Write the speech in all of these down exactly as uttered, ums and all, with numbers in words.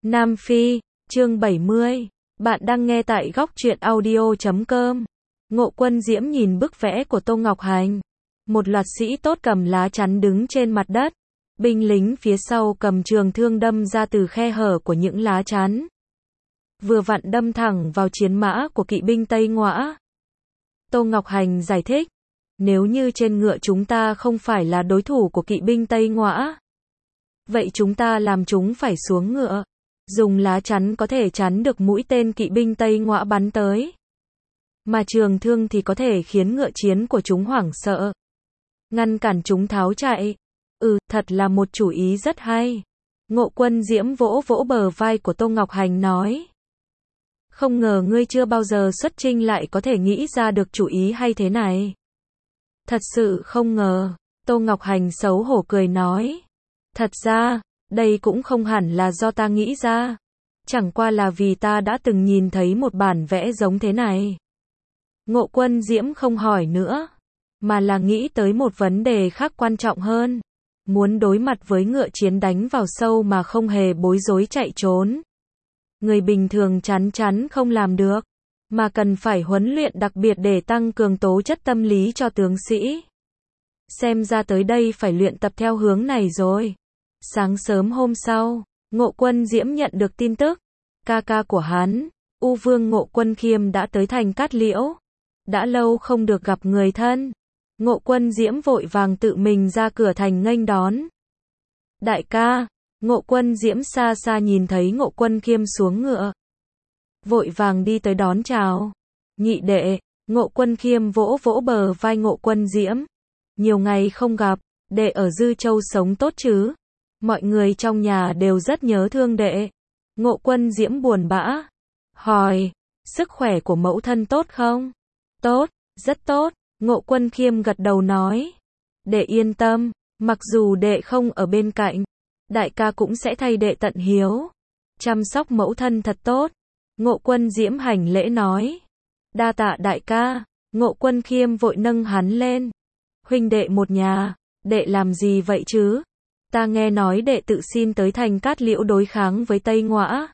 Nam Phi, chương bảy mươi. Bạn đang nghe tại góc truyện audio chấm com. Ngộ Quân Diễm nhìn bức vẽ của Tô Ngọc Hành. Một loạt sĩ tốt cầm lá chắn đứng trên mặt đất. Binh lính phía sau cầm trường thương đâm ra từ khe hở của những lá chắn. Vừa vặn đâm thẳng vào chiến mã của kỵ binh Tây Ngõa. Tô Ngọc Hành giải thích. Nếu như trên ngựa chúng ta không phải là đối thủ của kỵ binh Tây Ngõa, vậy chúng ta làm chúng phải xuống ngựa. Dùng lá chắn có thể chắn được mũi tên kỵ binh Tây Ngõa bắn tới. Mà trường thương thì có thể khiến ngựa chiến của chúng hoảng sợ. Ngăn cản chúng tháo chạy. Ừ, thật là một chủ ý rất hay. Ngộ Quân Diễm vỗ vỗ bờ vai của Tô Ngọc Hành nói. Không ngờ ngươi chưa bao giờ xuất chinh lại có thể nghĩ ra được chủ ý hay thế này. Thật sự không ngờ. Tô Ngọc Hành xấu hổ cười nói. Thật ra, đây cũng không hẳn là do ta nghĩ ra. Chẳng qua là vì ta đã từng nhìn thấy một bản vẽ giống thế này. Ngộ Quân Diễm không hỏi nữa, mà là nghĩ tới một vấn đề khác quan trọng hơn. Muốn đối mặt với ngựa chiến đánh vào sâu mà không hề bối rối chạy trốn. Người bình thường chắn chắn không làm được, mà cần phải huấn luyện đặc biệt để tăng cường tố chất tâm lý cho tướng sĩ. Xem ra tới đây phải luyện tập theo hướng này rồi. Sáng sớm hôm sau, Ngộ Quân Diễm nhận được tin tức. Ca ca của hắn, U Vương Ngộ Quân Khiêm đã tới thành Cát Liễu. Đã lâu không được gặp người thân. Ngộ Quân Diễm vội vàng tự mình ra cửa thành nghênh đón. Đại ca, Ngộ Quân Diễm xa xa nhìn thấy Ngộ Quân Khiêm xuống ngựa. Vội vàng đi tới đón chào. Nhị đệ, Ngộ Quân Khiêm vỗ vỗ bờ vai Ngộ Quân Diễm. Nhiều ngày không gặp, đệ ở Dư Châu sống tốt chứ? Mọi người trong nhà đều rất nhớ thương đệ. Ngộ Quân Diễm buồn bã. Hỏi, sức khỏe của mẫu thân tốt không? Tốt, rất tốt. Ngộ Quân Khiêm gật đầu nói. Đệ yên tâm, mặc dù đệ không ở bên cạnh, đại ca cũng sẽ thay đệ tận hiếu. Chăm sóc mẫu thân thật tốt. Ngộ Quân Diễm hành lễ nói. Đa tạ đại ca. Ngộ Quân Khiêm vội nâng hắn lên. Huynh đệ một nhà, đệ làm gì vậy chứ? Ta nghe nói đệ tự xin tới thành Cát Liễu đối kháng với Tây Ngõa.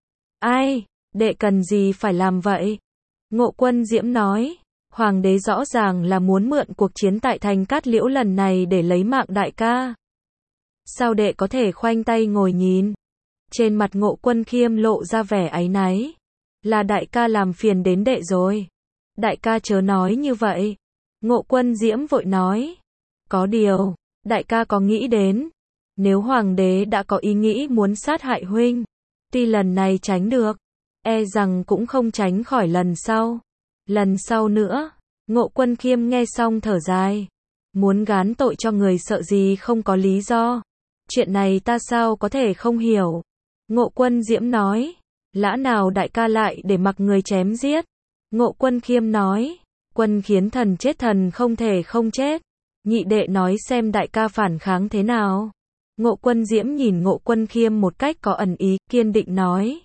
Ai, đệ cần gì phải làm vậy? Ngộ Quân Diễm nói, Hoàng đế rõ ràng là muốn mượn cuộc chiến tại thành Cát Liễu lần này để lấy mạng đại ca. Sao đệ có thể khoanh tay ngồi nhìn? Trên mặt Ngộ Quân Khiêm lộ ra vẻ áy náy. Là đại ca làm phiền đến đệ rồi. Đại ca chớ nói như vậy. Ngộ Quân Diễm vội nói. Có điều, đại ca có nghĩ đến. Nếu hoàng đế đã có ý nghĩ muốn sát hại huynh, tuy lần này tránh được, e rằng cũng không tránh khỏi lần sau. Lần sau nữa. Ngộ Quân Khiêm nghe xong thở dài. Muốn gán tội cho người sợ gì không có lý do. Chuyện này ta sao có thể không hiểu. Ngộ Quân Diễm nói. Lã nào đại ca lại để mặc người chém giết. Ngộ Quân Khiêm nói. Quân khiến thần chết thần không thể không chết. Nhị đệ nói xem đại ca phản kháng thế nào. Ngộ Quân Diễm nhìn Ngộ Quân Khiêm một cách có ẩn ý, kiên định nói.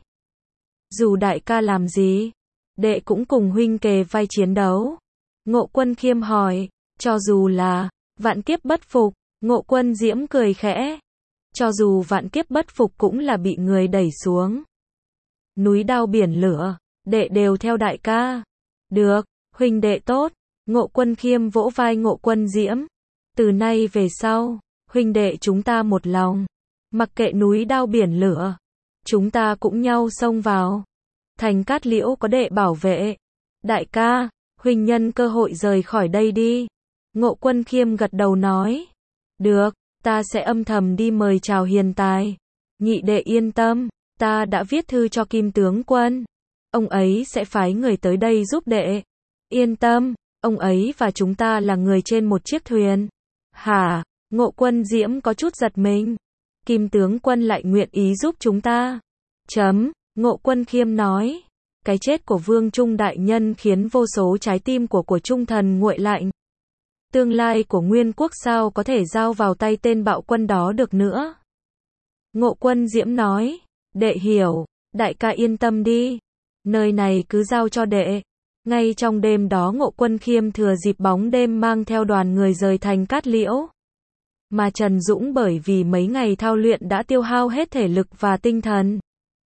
Dù đại ca làm gì, đệ cũng cùng huynh kề vai chiến đấu. Ngộ Quân Khiêm hỏi, cho dù là vạn kiếp bất phục. Ngộ Quân Diễm cười khẽ. Cho dù vạn kiếp bất phục cũng là bị người đẩy xuống núi đao biển lửa, đệ đều theo đại ca. Được, huynh đệ tốt. Ngộ Quân Khiêm vỗ vai Ngộ Quân Diễm. Từ nay về sau, huynh đệ chúng ta một lòng. Mặc kệ núi đao biển lửa, chúng ta cũng nhau xông vào. Thành Cát Liễu có đệ bảo vệ. Đại ca, huynh nhân cơ hội rời khỏi đây đi. Ngộ Quân Khiêm gật đầu nói. Được, ta sẽ âm thầm đi mời chào hiền tài. Nhị đệ yên tâm, ta đã viết thư cho Kim tướng quân. Ông ấy sẽ phái người tới đây giúp đệ. Yên tâm, ông ấy và chúng ta là người trên một chiếc thuyền. Hả? Ngộ Quân Diễm có chút giật mình. Kim tướng quân lại nguyện ý giúp chúng ta. Chấm, Ngộ Quân Khiêm nói. Cái chết của Vương Trung đại nhân khiến vô số trái tim của của Trung thần nguội lạnh. Tương lai của Nguyên quốc sao có thể giao vào tay tên bạo quân đó được nữa. Ngộ Quân Diễm nói. Đệ hiểu, đại ca yên tâm đi. Nơi này cứ giao cho đệ. Ngay trong đêm đó Ngộ Quân Khiêm thừa dịp bóng đêm mang theo đoàn người rời thành Cát Liễu. Mà Trần Dũng bởi vì mấy ngày thao luyện đã tiêu hao hết thể lực và tinh thần.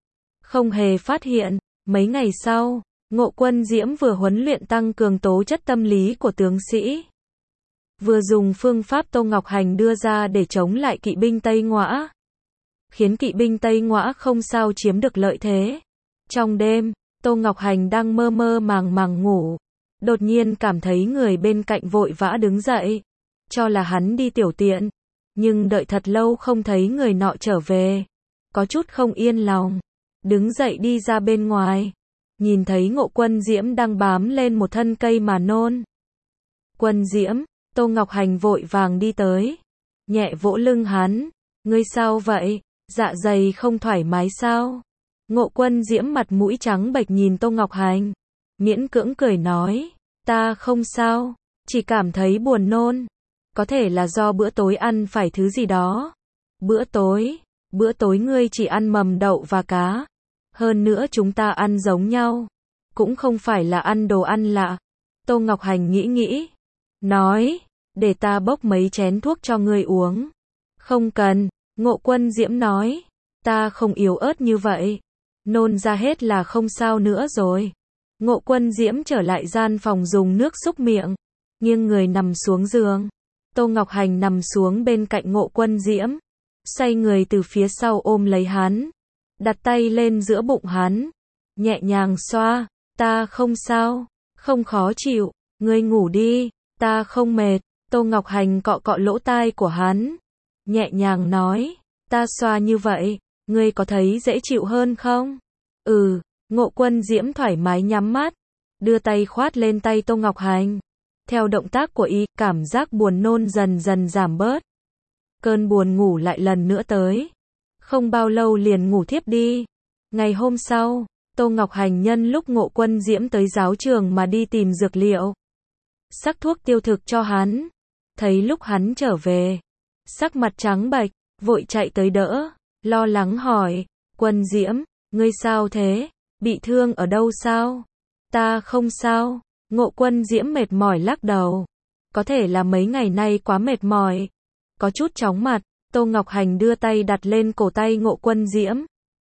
không hề phát hiện. Mấy ngày sau, Ngộ Quân Diễm vừa huấn luyện tăng cường tố chất tâm lý của tướng sĩ, vừa dùng phương pháp Tô Ngọc Hành đưa ra để chống lại kỵ binh Tây Ngõa, khiến kỵ binh Tây Ngõa không sao chiếm được lợi thế. Trong đêm, Tô Ngọc Hành đang mơ mơ màng màng ngủ, đột nhiên cảm thấy người bên cạnh vội vã đứng dậy, cho là hắn đi tiểu tiện, nhưng đợi thật lâu không thấy người nọ trở về, có chút không yên lòng, đứng dậy đi ra bên ngoài, nhìn thấy Ngộ Quân Diễm đang bám lên một thân cây mà nôn. Quân Diễm, Tô Ngọc Hành vội vàng đi tới, nhẹ vỗ lưng hắn, ngươi sao vậy, dạ dày không thoải mái sao? Ngộ Quân Diễm mặt mũi trắng bệch nhìn Tô Ngọc Hành, miễn cưỡng cười nói, ta không sao, chỉ cảm thấy buồn nôn, có thể là do bữa tối ăn phải thứ gì đó. Bữa tối, bữa tối ngươi chỉ ăn mầm đậu và cá, hơn nữa chúng ta ăn giống nhau, cũng không phải là ăn đồ ăn lạ. Tô Ngọc Hành nghĩ nghĩ, nói, để ta bốc mấy chén thuốc cho ngươi uống. Không cần, Ngộ Quân Diễm nói, ta không yếu ớt như vậy, nôn ra hết là không sao nữa rồi. Ngộ Quân Diễm trở lại gian phòng dùng nước súc miệng, nghiêng người nằm xuống giường. Tô Ngọc Hành nằm xuống bên cạnh Ngộ Quân Diễm, xoay người từ phía sau ôm lấy hắn, đặt tay lên giữa bụng hắn, nhẹ nhàng xoa, ta không sao, không khó chịu, ngươi ngủ đi, ta không mệt. Tô Ngọc Hành cọ cọ lỗ tai của hắn, nhẹ nhàng nói, ta xoa như vậy, ngươi có thấy dễ chịu hơn không? Ừ, Ngộ Quân Diễm thoải mái nhắm mắt, đưa tay khoát lên tay Tô Ngọc Hành. Theo động tác của y, cảm giác buồn nôn dần dần giảm bớt. Cơn buồn ngủ lại lần nữa tới. Không bao lâu liền ngủ thiếp đi. Ngày hôm sau, Tô Ngọc Hành nhân lúc Ngộ Quân Diễm tới giáo trường mà đi tìm dược liệu, sắc thuốc tiêu thực cho hắn. Thấy lúc hắn trở về, sắc mặt trắng bệch, vội chạy tới đỡ, lo lắng hỏi, Quân Diễm, ngươi sao thế, bị thương ở đâu sao? Ta không sao. Ngộ Quân Diễm mệt mỏi lắc đầu, có thể là mấy ngày nay quá mệt mỏi, có chút chóng mặt. Tô Ngọc Hành đưa tay đặt lên cổ tay Ngộ Quân Diễm,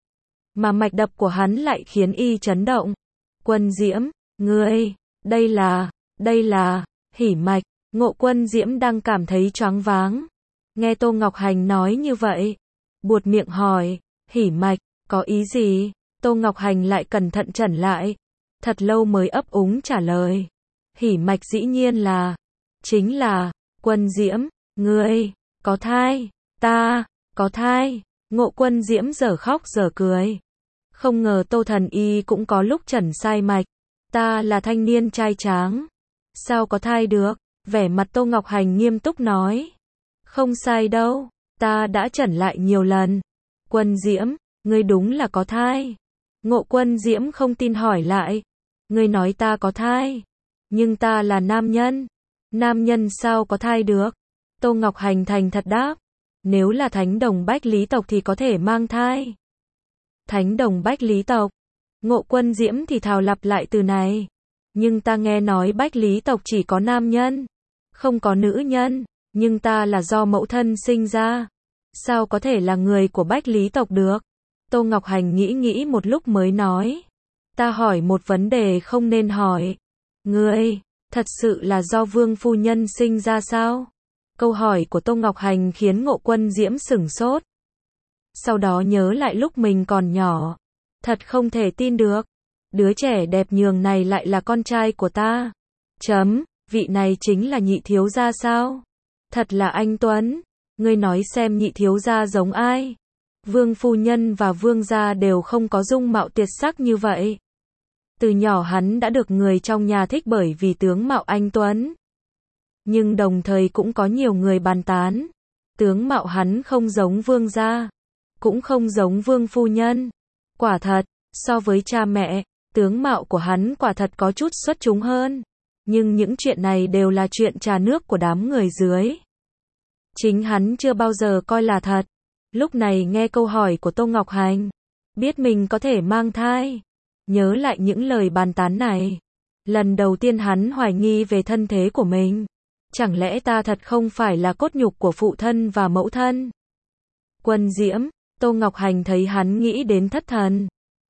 mà mạch đập của hắn lại khiến y chấn động. Quân Diễm, ngươi, đây là, đây là, hỉ mạch. Ngộ Quân Diễm đang cảm thấy choáng váng, nghe Tô Ngọc Hành nói như vậy, buột miệng hỏi, hỉ mạch, có ý gì? Tô Ngọc Hành lại cẩn thận chẩn lại, thật lâu mới ấp úng trả lời, hỉ mạch dĩ nhiên là, chính là, Quân Diễm, ngươi, có thai, ta, có thai. Ngộ Quân Diễm dở khóc dở cười, không ngờ Tô Thần Y cũng có lúc chẩn sai mạch, ta là thanh niên trai tráng, sao có thai được? Vẻ mặt Tô Ngọc Hành nghiêm túc nói, không sai đâu, ta đã chẩn lại nhiều lần. Quân Diễm, ngươi đúng là có thai. Ngộ Quân Diễm không tin hỏi lại, ngươi nói ta có thai, nhưng ta là nam nhân, nam nhân sao có thai được? Tô Ngọc Hành thành thật đáp, nếu là thánh đồng Bách Lý tộc thì có thể mang thai. Thánh đồng Bách Lý tộc? Ngộ Quân Diễm thì thào lặp lại từ này, nhưng ta nghe nói Bách Lý tộc chỉ có nam nhân, không có nữ nhân, nhưng ta là do mẫu thân sinh ra, sao có thể là người của Bách Lý tộc được? Tô Ngọc Hành nghĩ nghĩ một lúc mới nói, ta hỏi một vấn đề không nên hỏi. Ngươi, thật sự là do Vương phu nhân sinh ra sao? Câu hỏi của Tô Ngọc Hành khiến Ngộ Quân Diễm sửng sốt. Sau đó nhớ lại lúc mình còn nhỏ, thật không thể tin được, đứa trẻ đẹp nhường này lại là con trai của ta. Chấm, vị này chính là nhị thiếu gia sao? Thật là anh tuấn. Ngươi nói xem nhị thiếu gia giống ai? Vương phu nhân và vương gia đều không có dung mạo tuyệt sắc như vậy. Từ nhỏ hắn đã được người trong nhà thích bởi vì tướng mạo anh tuấn. Nhưng đồng thời cũng có nhiều người bàn tán, tướng mạo hắn không giống vương gia, cũng không giống vương phu nhân. Quả thật, so với cha mẹ, tướng mạo của hắn quả thật có chút xuất chúng hơn. Nhưng những chuyện này đều là chuyện trà nước của đám người dưới. Chính hắn chưa bao giờ coi là thật. Lúc này nghe câu hỏi của Tô Ngọc Hành, biết mình có thể mang thai, nhớ lại những lời bàn tán này. Lần đầu tiên hắn hoài nghi về thân thế của mình. Chẳng lẽ ta thật không phải là cốt nhục của phụ thân và mẫu thân? Quân Diễm, Tô Ngọc Hành thấy hắn nghĩ đến thất thần,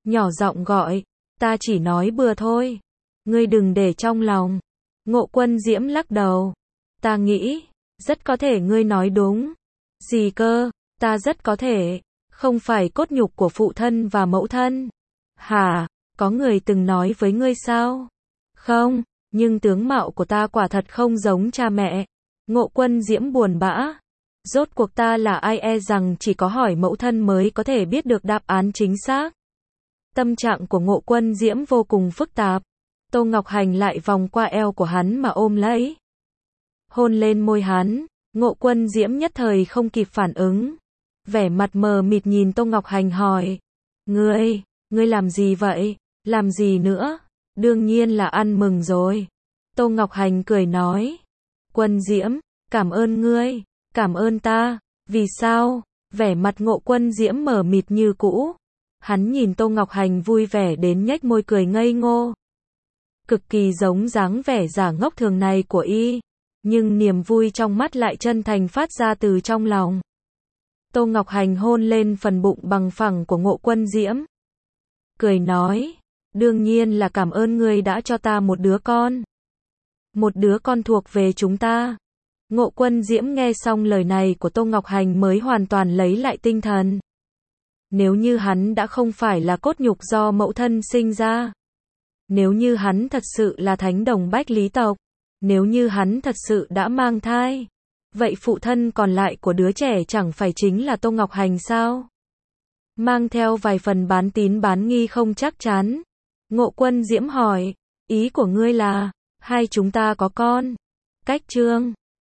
nhỏ giọng gọi, ta chỉ nói bừa thôi. Ngươi đừng để trong lòng. Ngộ Quân Diễm lắc đầu. Ta nghĩ, rất có thể ngươi nói đúng. Gì cơ, ta rất có thể, không phải cốt nhục của phụ thân và mẫu thân. Hả, có người từng nói với ngươi sao? Không, nhưng tướng mạo của ta quả thật không giống cha mẹ. Ngộ Quân Diễm buồn bã. Rốt cuộc ta là ai, e rằng chỉ có hỏi mẫu thân mới có thể biết được đáp án chính xác. Tâm trạng của Ngộ Quân Diễm vô cùng phức tạp. Tô Ngọc Hành lại vòng qua eo của hắn mà ôm lấy. Hôn lên môi hắn, Ngộ Quân Diễm nhất thời không kịp phản ứng. Vẻ mặt mờ mịt nhìn Tô Ngọc Hành hỏi. Ngươi, ngươi làm gì vậy? Làm gì nữa? Đương nhiên là ăn mừng rồi. Tô Ngọc Hành cười nói. Quân Diễm, cảm ơn ngươi, cảm ơn ta. Vì sao? Vẻ mặt Ngộ Quân Diễm mờ mịt như cũ. Hắn nhìn Tô Ngọc Hành vui vẻ đến nhếch môi cười ngây ngô. Cực kỳ giống dáng vẻ giả ngốc thường này của y. Nhưng niềm vui trong mắt lại chân thành phát ra từ trong lòng. Tô Ngọc Hành hôn lên phần bụng bằng phẳng của Ngộ Quân Diễm. Cười nói, đương nhiên là cảm ơn ngươi đã cho ta một đứa con. Một đứa con thuộc về chúng ta. Ngộ Quân Diễm nghe xong lời này của Tô Ngọc Hành mới hoàn toàn lấy lại tinh thần. Nếu như hắn đã không phải là cốt nhục do mẫu thân sinh ra. Nếu như hắn thật sự là thánh đồng bách lý tộc. Nếu như hắn thật sự đã mang thai. Vậy phụ thân còn lại của đứa trẻ chẳng phải chính là Tô Ngọc Hành sao? Mang theo vài phần bán tín bán nghi không chắc chắn. Ngộ Quân Diễm hỏi, ý của ngươi là, hai chúng ta có con. Cách chương